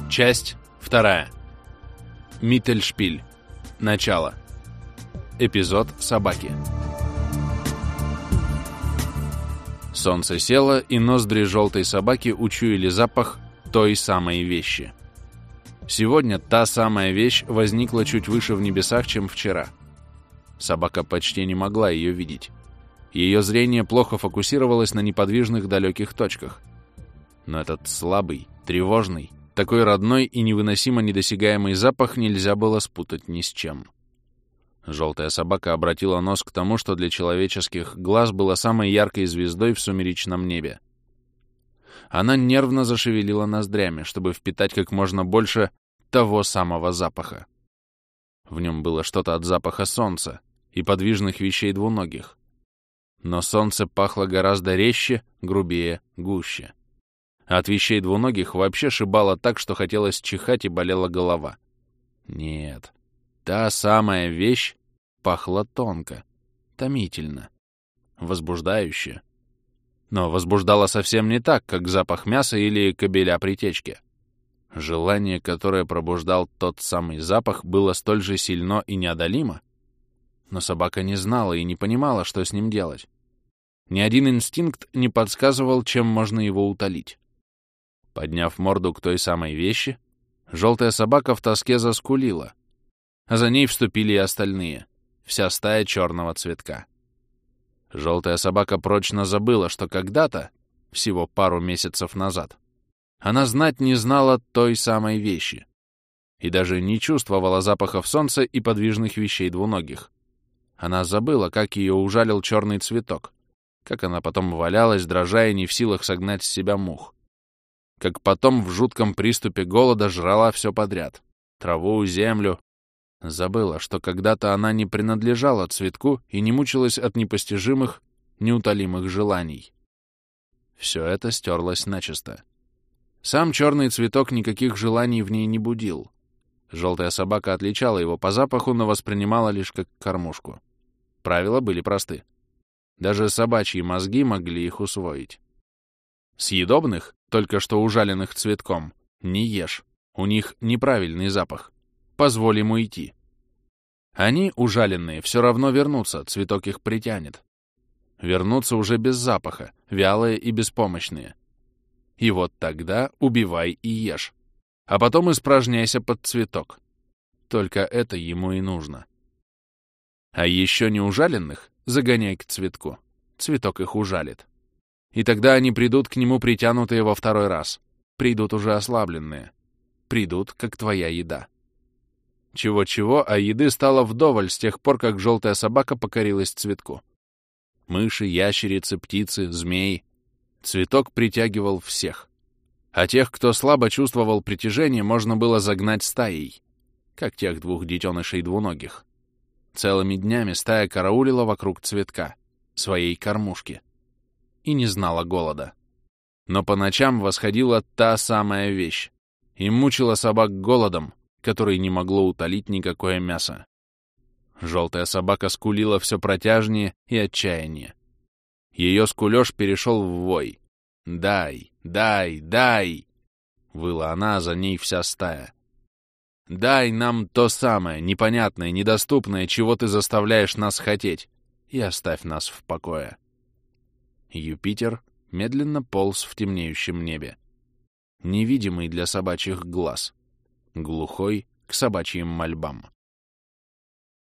Часть 2. Миттельшпиль. Начало. Эпизод собаки. Солнце село, и ноздри желтой собаки учуяли запах той самой вещи. Сегодня та самая вещь возникла чуть выше в небесах, чем вчера. Собака почти не могла ее видеть. Ее зрение плохо фокусировалось на неподвижных далеких точках. Но этот слабый, тревожный, такой родной и невыносимо недосягаемый запах нельзя было спутать ни с чем. Желтая собака обратила нос к тому, что для человеческих глаз было самой яркой звездой в сумеречном небе. Она нервно зашевелила ноздрями, чтобы впитать как можно больше того самого запаха. В нем было что-то от запаха солнца и подвижных вещей двуногих. Но солнце пахло гораздо резче, грубее, гуще. А от вещей двуногих вообще шибало так, что хотелось чихать и болела голова. Нет, та самая вещь пахла тонко, томительно, возбуждающе. Но возбуждала совсем не так, как запах мяса или кобеля при течке. Желание, которое пробуждал тот самый запах, было столь же сильно и неодолимо. Но собака не знала и не понимала, что с ним делать. Ни один инстинкт не подсказывал, чем можно его утолить. Подняв морду к той самой вещи, желтая собака в тоске заскулила, а за ней вступили и остальные, вся стая черного цветка. Желтая собака прочно забыла, что когда-то, всего пару месяцев назад, она знать не знала той самой вещи и даже не чувствовала запахов солнца и подвижных вещей двуногих. Она забыла, как ее ужалил черный цветок, как она потом валялась, дрожа и не в силах согнать с себя мух, как потом в жутком приступе голода жрала все подряд — траву, землю. Забыла, что когда-то она не принадлежала цветку и не мучилась от непостижимых, неутолимых желаний. Все это стерлось начисто. Сам черный цветок никаких желаний в ней не будил. Желтая собака отличала его по запаху, но воспринимала лишь как кормушку. Правила были просты. Даже собачьи мозги могли их усвоить. Съедобных, только что ужаленных цветком, не ешь. У них неправильный запах. Позволь ему уйти. Они, ужаленные, все равно вернутся, цветок их притянет. Вернутся уже без запаха, вялые и беспомощные. И вот тогда убивай и ешь. А потом испражняйся под цветок. Только это ему и нужно. А еще не ужаленных загоняй к цветку. Цветок их ужалит. И тогда они придут к нему притянутые во второй раз. Придут уже ослабленные. Придут, как твоя еда. Чего-чего, а еды стало вдоволь с тех пор, как желтая собака покорилась цветку. Мыши, ящерицы, птицы, змеи. Цветок притягивал всех. А тех, кто слабо чувствовал притяжение, можно было загнать стаей, как тех двух детенышей двуногих. Целыми днями стая караулила вокруг цветка, своей кормушки, и не знала голода. Но по ночам восходила та самая вещь и мучила собак голодом, который не могло утолить никакое мясо. Желтая собака скулила все протяжнее и отчаяннее. Ее скулёж перешел в вой. «Дай, дай, дай!» — выла она, а за ней вся стая. «Дай нам то самое, непонятное, недоступное, чего ты заставляешь нас хотеть, и оставь нас в покое». Юпитер медленно полз в темнеющем небе, невидимый для собачьих глаз, глухой к собачьим мольбам.